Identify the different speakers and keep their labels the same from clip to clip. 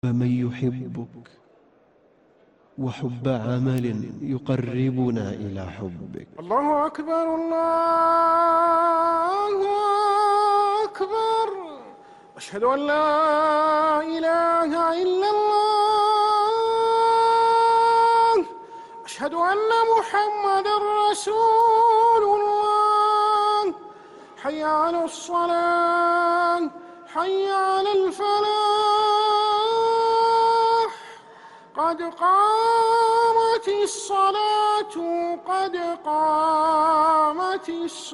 Speaker 1: من يحبك وحب عمل يقربنا إلى حبك.
Speaker 2: الله أكبر الله أكبر. أشهد أن لا إله إلا الله. أشهد أن محمدًا رسول الله. حي على الصلاة، حي على الفلاح. قد قامت الصلاة، قد قامت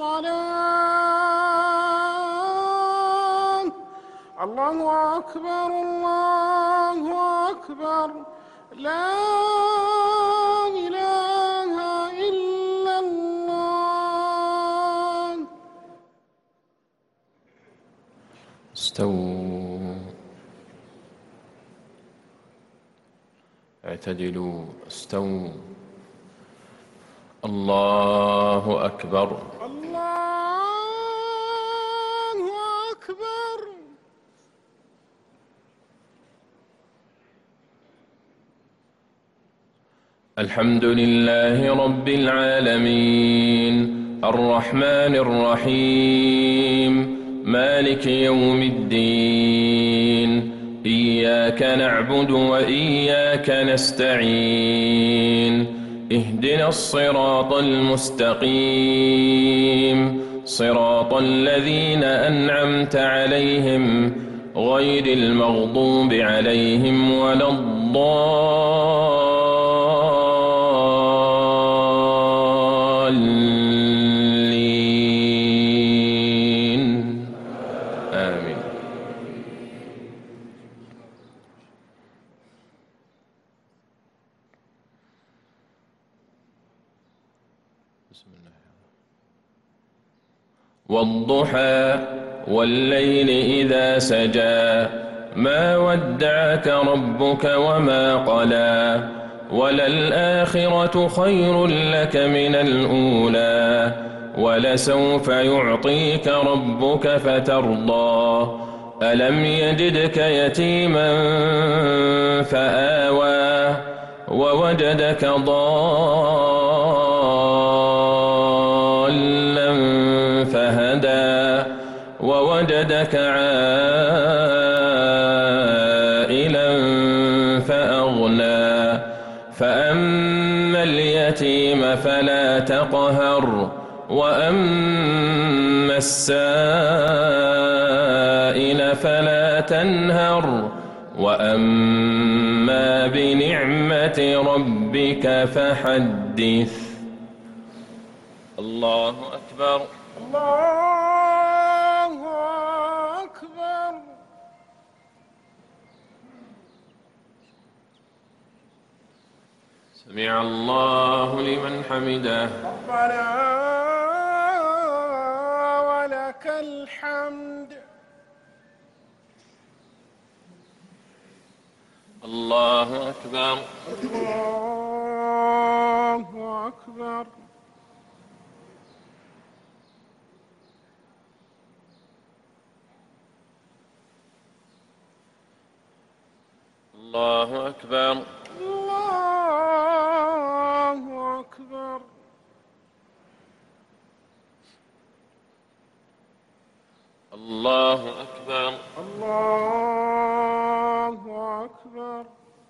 Speaker 2: الصلاة. الله أكبر الله أكبر. لا إله إلا الله.
Speaker 3: استووا، اعتدلوا، استووا. الله أكبر.
Speaker 2: الله أكبر.
Speaker 3: الحمد لله رب العالمين، الرحمن الرحيم، مالك يوم الدين. إياك نعبد وإياك نستعين. اهدنا الصراط المستقيم، صراط الذين أنعمت عليهم غير المغضوب عليهم ولا الضالين. آمين. بسم الله. والضحى والليل إذا سجى، ما ودعك ربك وما قلى، وللآخرة خير لك من الأولى، ولسوف يعطيك ربك فترضى. ألم يجدك يتيما فآوى، ووجدك ضالا فهدى، ووجدك عائلا فأغنى. فأما اليتيم فلا تقهر، وأما السائل فلا تنهر، وأما بنعمة ربك فحدث. الله أكبر.
Speaker 2: الله أكبر.
Speaker 3: سمع الله لمن حمده.
Speaker 2: ربنا ولك الحمد.
Speaker 3: الله أكبر.
Speaker 2: الله أكبر.
Speaker 3: الله أكبر.
Speaker 2: الله أكبر.
Speaker 3: الله أكبر.
Speaker 2: الله أكبر.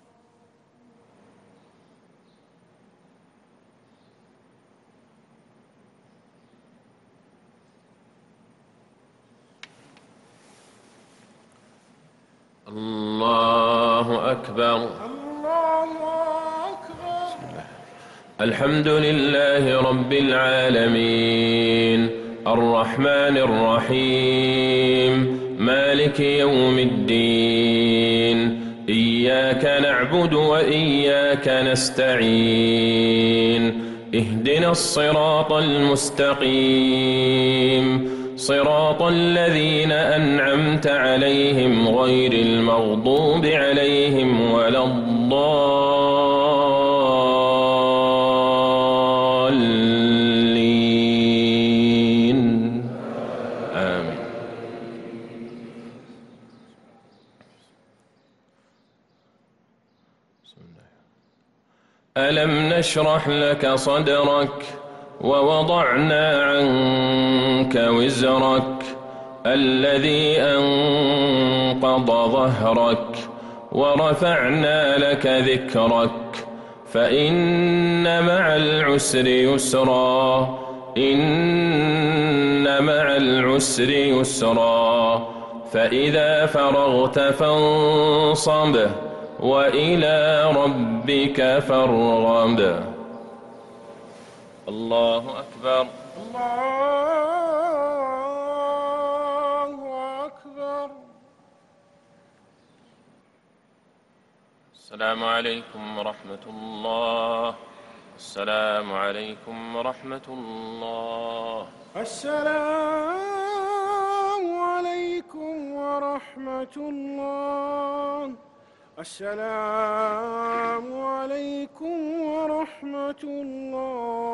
Speaker 3: الله أكبر.
Speaker 2: الله أكبر.
Speaker 3: الحمد لله رب العالمين، الرحمن الرحيم، مالك يوم الدين. إياك نعبد وإياك نستعين. اهدنا الصراط المستقيم، صراط الذين أنعمت عليهم غير المغضوب عليهم ولا الضالين. آمين. ألم نشرح لك صدرك ووضعنا عنك وزرك الذي أنقض ظهرك ورفعنا لك ذكرك فإن مع العسر يسرا إن مع العسر يسرا فإذا فرغت فانصب وإلى ربك فارغب. الله أكبر.
Speaker 2: الله أكبر.
Speaker 3: السلام عليكم ورحمة الله. السلام عليكم ورحمة الله.
Speaker 2: السلام عليكم ورحمة الله. السلام عليكم ورحمة الله.